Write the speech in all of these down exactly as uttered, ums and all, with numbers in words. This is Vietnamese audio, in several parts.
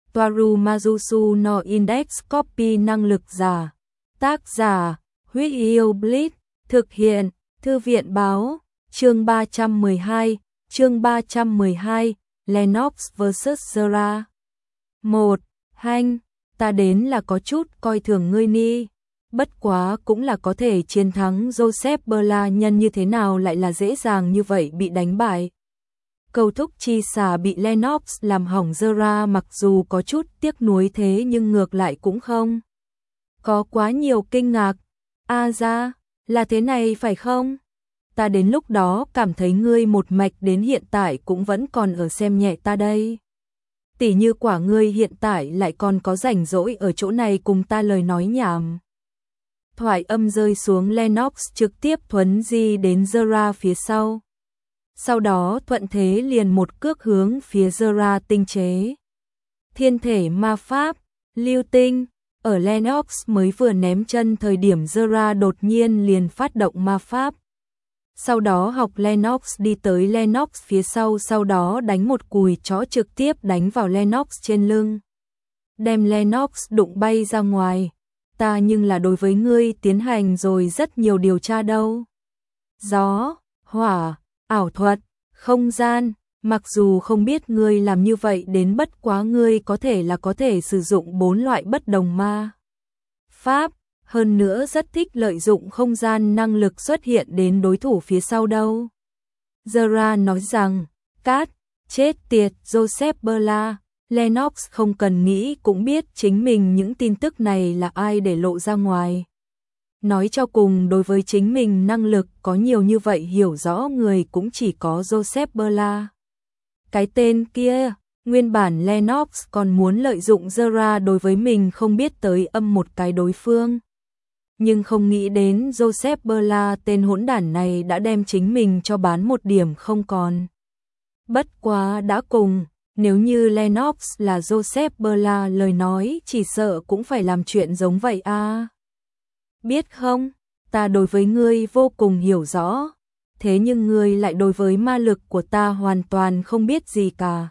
Toaru Majusu no Index Copy năng lực giả. Tác giả, Huyết Yêu Blitz, thực hiện, Thư viện báo, chương ba trăm mười hai, chương ba trăm mười hai, Lennox versus Zora. một. Hanh, ta đến là có chút coi thường ngươi ni. Bất quá cũng là có thể chiến thắng Joseph Berla, nhân như thế nào lại là dễ dàng như vậy bị đánh bại. Cầu thúc chi xà bị Lennox làm hỏng Zora, mặc dù có chút tiếc nuối thế nhưng ngược lại cũng không có quá nhiều kinh ngạc. A ra, là thế này phải không? Ta đến lúc đó cảm thấy ngươi một mạch đến hiện tại cũng vẫn còn ở xem nhẹ ta đây. Tỉ như quả ngươi hiện tại lại còn có rảnh rỗi ở chỗ này cùng ta lời nói nhảm. Thoại âm rơi xuống, Lennox trực tiếp thuấn di đến Zora phía sau. Sau đó thuận thế liền một cước hướng phía Zora tinh chế. Thiên thể ma pháp, lưu tinh, ở Lennox mới vừa ném chân thời điểm Zora đột nhiên liền phát động ma pháp. Sau đó học Lennox đi tới Lennox phía sau, sau đó đánh một cùi chó trực tiếp đánh vào Lennox trên lưng. Đem Lennox đụng bay ra ngoài. Ta nhưng là đối với ngươi tiến hành rồi rất nhiều điều tra đâu. Gió, hỏa, ảo thuật, không gian, mặc dù không biết ngươi làm như vậy đến, bất quá ngươi có thể là có thể sử dụng bốn loại bất đồng ma pháp, hơn nữa rất thích lợi dụng không gian năng lực xuất hiện đến đối thủ phía sau đâu. Zora nói rằng, cát, chết tiệt Joseph Berla. Lennox không cần nghĩ cũng biết chính mình những tin tức này là ai để lộ ra ngoài. Nói cho cùng, đối với chính mình năng lực có nhiều như vậy hiểu rõ người cũng chỉ có Joseph Berla. Cái tên kia, nguyên bản Lennox còn muốn lợi dụng Zora đối với mình không biết tới âm một cái đối phương. Nhưng không nghĩ đến Joseph Berla tên hỗn đản này đã đem chính mình cho bán một điểm không còn. Bất quá đã cùng, nếu như Lennox là Joseph Berla lời nói chỉ sợ cũng phải làm chuyện giống vậy a. À. Biết không, ta đối với ngươi vô cùng hiểu rõ, thế nhưng ngươi lại đối với ma lực của ta hoàn toàn không biết gì cả.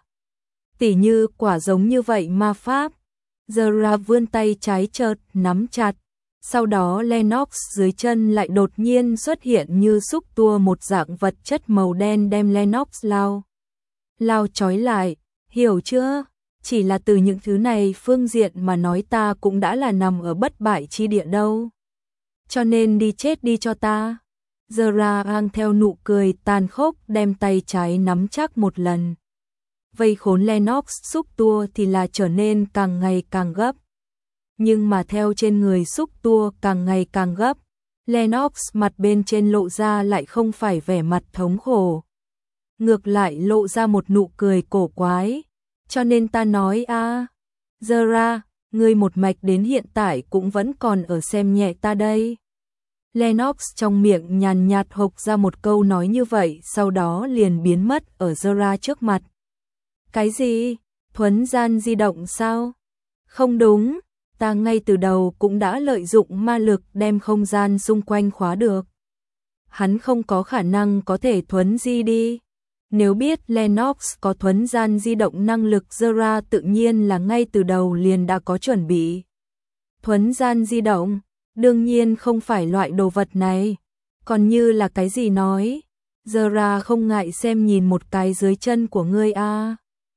Tỉ như quả giống như vậy ma pháp. Zora vươn tay trái chợt nắm chặt, sau đó Lennox dưới chân lại đột nhiên xuất hiện như xúc tua một dạng vật chất màu đen đem Lennox lao. Lao trói lại, hiểu chưa? Chỉ là từ những thứ này phương diện mà nói ta cũng đã là nằm ở bất bại chi địa đâu. Cho nên đi chết đi cho ta. Zora mang theo nụ cười tàn khốc đem tay trái nắm chắc một lần. Vây khốn Lennox xúc tua thì là trở nên càng ngày càng gấp. Nhưng mà theo trên người xúc tua càng ngày càng gấp, Lennox mặt bên trên lộ ra lại không phải vẻ mặt thống khổ. Ngược lại lộ ra một nụ cười cổ quái. Cho nên ta nói a, à, Zora, ngươi một mạch đến hiện tại cũng vẫn còn ở xem nhẹ ta đây. Lennox trong miệng nhàn nhạt hộc ra một câu nói như vậy, sau đó liền biến mất ở Zora trước mặt. Cái gì? Thuấn gian di động sao? Không đúng, ta ngay từ đầu cũng đã lợi dụng ma lực đem không gian xung quanh khóa được. Hắn không có khả năng có thể thuấn di đi. Nếu biết Lennox có thuấn gian di động năng lực, Zora tự nhiên là ngay từ đầu liền đã có chuẩn bị. Thuấn gian di động, đương nhiên không phải loại đồ vật này. Còn như là cái gì nói? Zora không ngại xem nhìn một cái dưới chân của ngươi a. À.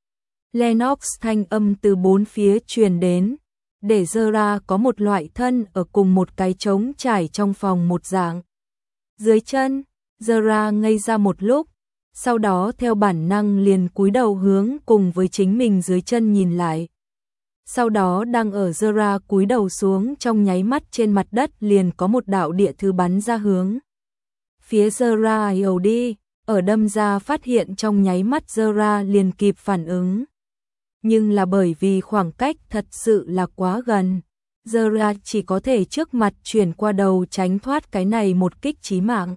Lennox thanh âm từ bốn phía truyền đến, để Zora có một loại thân ở cùng một cái trống trải trong phòng một dạng. Dưới chân, Zora ngây ra một lúc. Sau đó theo bản năng liền cúi đầu hướng cùng với chính mình dưới chân nhìn lại. Sau đó đang ở Zora cúi đầu xuống trong nháy mắt, trên mặt đất liền có một đạo địa thứ bắn ra hướng phía Zora yếu đi, ở đâm ra phát hiện trong nháy mắt Zora liền kịp phản ứng. Nhưng là bởi vì khoảng cách thật sự là quá gần, Zora chỉ có thể trước mặt chuyển qua đầu tránh thoát cái này một kích chí mạng.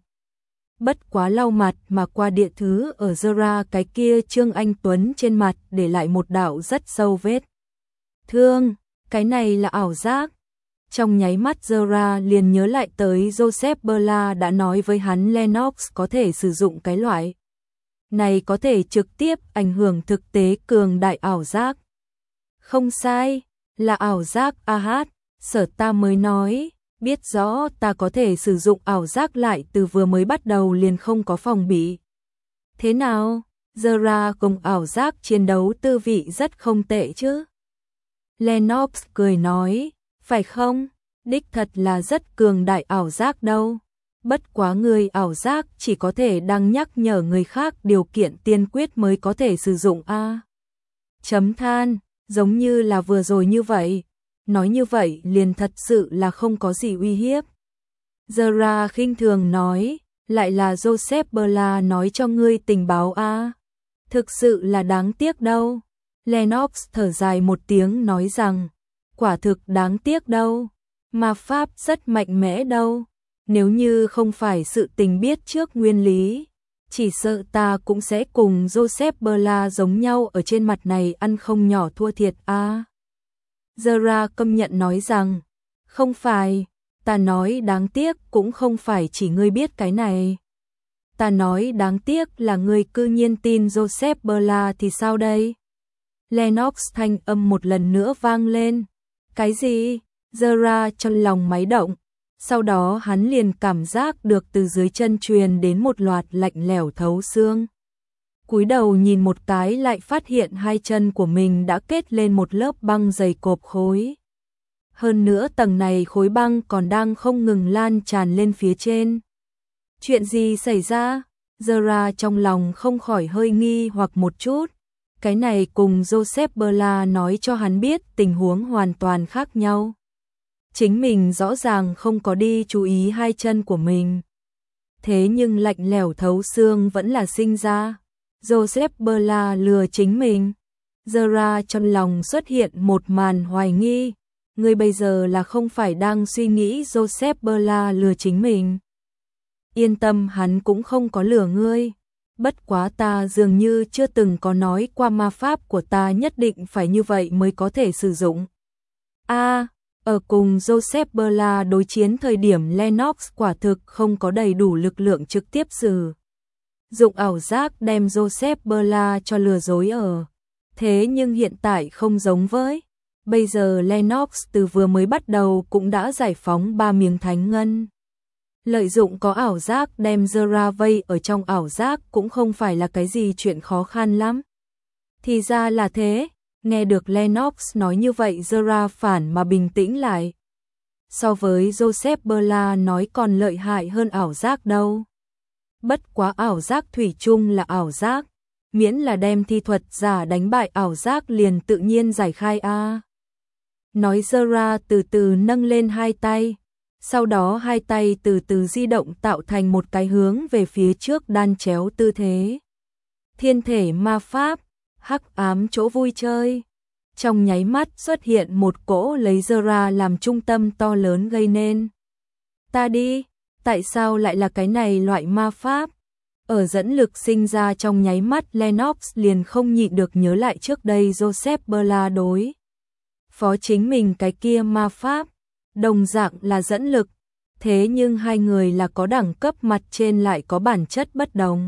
Bất quá lau mặt mà qua địa thứ ở Zora cái kia Trương Anh Tuấn trên mặt để lại một đạo rất sâu vết thương. Cái này là ảo giác. Trong nháy mắt Zora liền nhớ lại tới Joseph Berla đã nói với hắn Lennox có thể sử dụng cái loại này có thể trực tiếp ảnh hưởng thực tế cường đại ảo giác. Không sai, là ảo giác a hát, Sở ta mới nói, biết rõ ta có thể sử dụng ảo giác lại từ vừa mới bắt đầu liền không có phòng bị. Thế nào, Zara cùng ảo giác chiến đấu tư vị rất không tệ chứ? Lennox cười nói, phải không? Đích thật là rất cường đại ảo giác đâu. Bất quá người ảo giác chỉ có thể đang nhắc nhở người khác điều kiện tiên quyết mới có thể sử dụng a. Chấm than, giống như là vừa rồi như vậy. Nói như vậy liền thật sự là không có gì uy hiếp. Zara khinh thường nói, lại là Joseph Bella nói cho ngươi tình báo a. Thực sự là đáng tiếc đâu. Lennox thở dài một tiếng nói rằng, quả thực đáng tiếc đâu. Ma pháp rất mạnh mẽ đâu. Nếu như không phải sự tình biết trước nguyên lý, chỉ sợ ta cũng sẽ cùng Joseph Bella giống nhau ở trên mặt này ăn không nhỏ thua thiệt a. À. Zara câm nhận nói rằng, không phải, ta nói đáng tiếc cũng không phải chỉ ngươi biết cái này. Ta nói đáng tiếc là ngươi cư nhiên tin Joseph Bella thì sao đây? Lennox thanh âm một lần nữa vang lên. Cái gì? Zara trong lòng máy động. Sau đó hắn liền cảm giác được từ dưới chân truyền đến một loạt lạnh lẽo thấu xương. Cúi đầu nhìn một cái lại phát hiện hai chân của mình đã kết lên một lớp băng dày cộp khối. Hơn nữa tầng này khối băng còn đang không ngừng lan tràn lên phía trên. Chuyện gì xảy ra? Zara trong lòng không khỏi hơi nghi hoặc một chút. Cái này cùng Joseph Bella nói cho hắn biết tình huống hoàn toàn khác nhau. Chính mình rõ ràng không có đi chú ý hai chân của mình. Thế nhưng lạnh lẽo thấu xương vẫn là sinh ra. Joseph Bella lừa chính mình. Zara trong lòng xuất hiện một màn hoài nghi. Ngươi bây giờ là không phải đang suy nghĩ Joseph Bella lừa chính mình. Yên tâm, hắn cũng không có lừa ngươi. Bất quá ta dường như chưa từng có nói qua ma pháp của ta nhất định phải như vậy mới có thể sử dụng. A, à, ở cùng Joseph Bella đối chiến thời điểm Lennox quả thực không có đầy đủ lực lượng trực tiếp sử dụng ảo giác đem Joseph Bella cho lừa dối ở. Thế nhưng hiện tại không giống với. Bây giờ Lennox từ vừa mới bắt đầu cũng đã giải phóng ba miếng thánh ngân. Lợi dụng có ảo giác đem Zara vây ở trong ảo giác cũng không phải là cái gì chuyện khó khăn lắm. Thì ra là thế, nghe được Lennox nói như vậy Zara phản mà bình tĩnh lại. So với Joseph Bella nói còn lợi hại hơn ảo giác đâu. Bất quá ảo giác thủy chung là ảo giác, miễn là đem thi thuật giả đánh bại ảo giác liền tự nhiên giải khai a. À. Nói Zara từ từ nâng lên hai tay. Sau đó hai tay từ từ di động tạo thành một cái hướng về phía trước đan chéo tư thế. Thiên thể ma pháp, hắc ám chỗ vui chơi. Trong nháy mắt xuất hiện một cỗ lấy Zara làm trung tâm to lớn gây nên. Ta đi, tại sao lại là cái này loại ma pháp? Ở dẫn lực sinh ra trong nháy mắt Lennox liền không nhịn được nhớ lại trước đây Joseph Bella đối phó chính mình cái kia ma pháp. Đồng dạng là dẫn lực, thế nhưng hai người là có đẳng cấp mặt trên lại có bản chất bất đồng.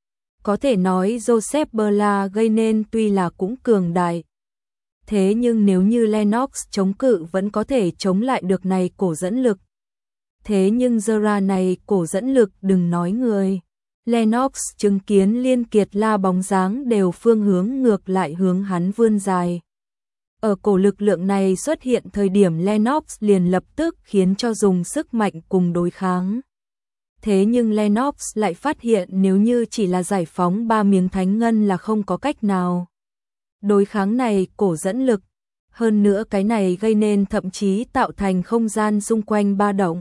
Có thể nói Joseph Bella gây nên tuy là cũng cường đại. Thế nhưng nếu như Lennox chống cự vẫn có thể chống lại được này cổ dẫn lực. Thế nhưng Zara này cổ dẫn lực đừng nói người. Lennox chứng kiến Liên Kiệt La bóng dáng đều phương hướng ngược lại hướng hắn vươn dài. Ở cổ lực lượng này xuất hiện thời điểm Lennox liền lập tức khiến cho dùng sức mạnh cùng đối kháng. Thế nhưng Lennox lại phát hiện nếu như chỉ là giải phóng ba miếng thánh ngân là không có cách nào. Đối kháng này cổ dẫn lực, hơn nữa cái này gây nên thậm chí tạo thành không gian xung quanh ba động.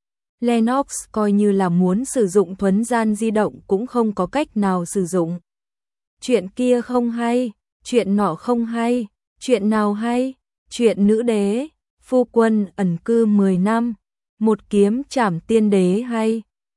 Lennox coi như là muốn sử dụng thuấn gian di động cũng không có cách nào sử dụng. Chuyện kia không hay, chuyện nọ không hay. Chuyện nào hay? Chuyện nữ đế, phu quân ẩn cư mười năm, một kiếm trảm tiên đế hay?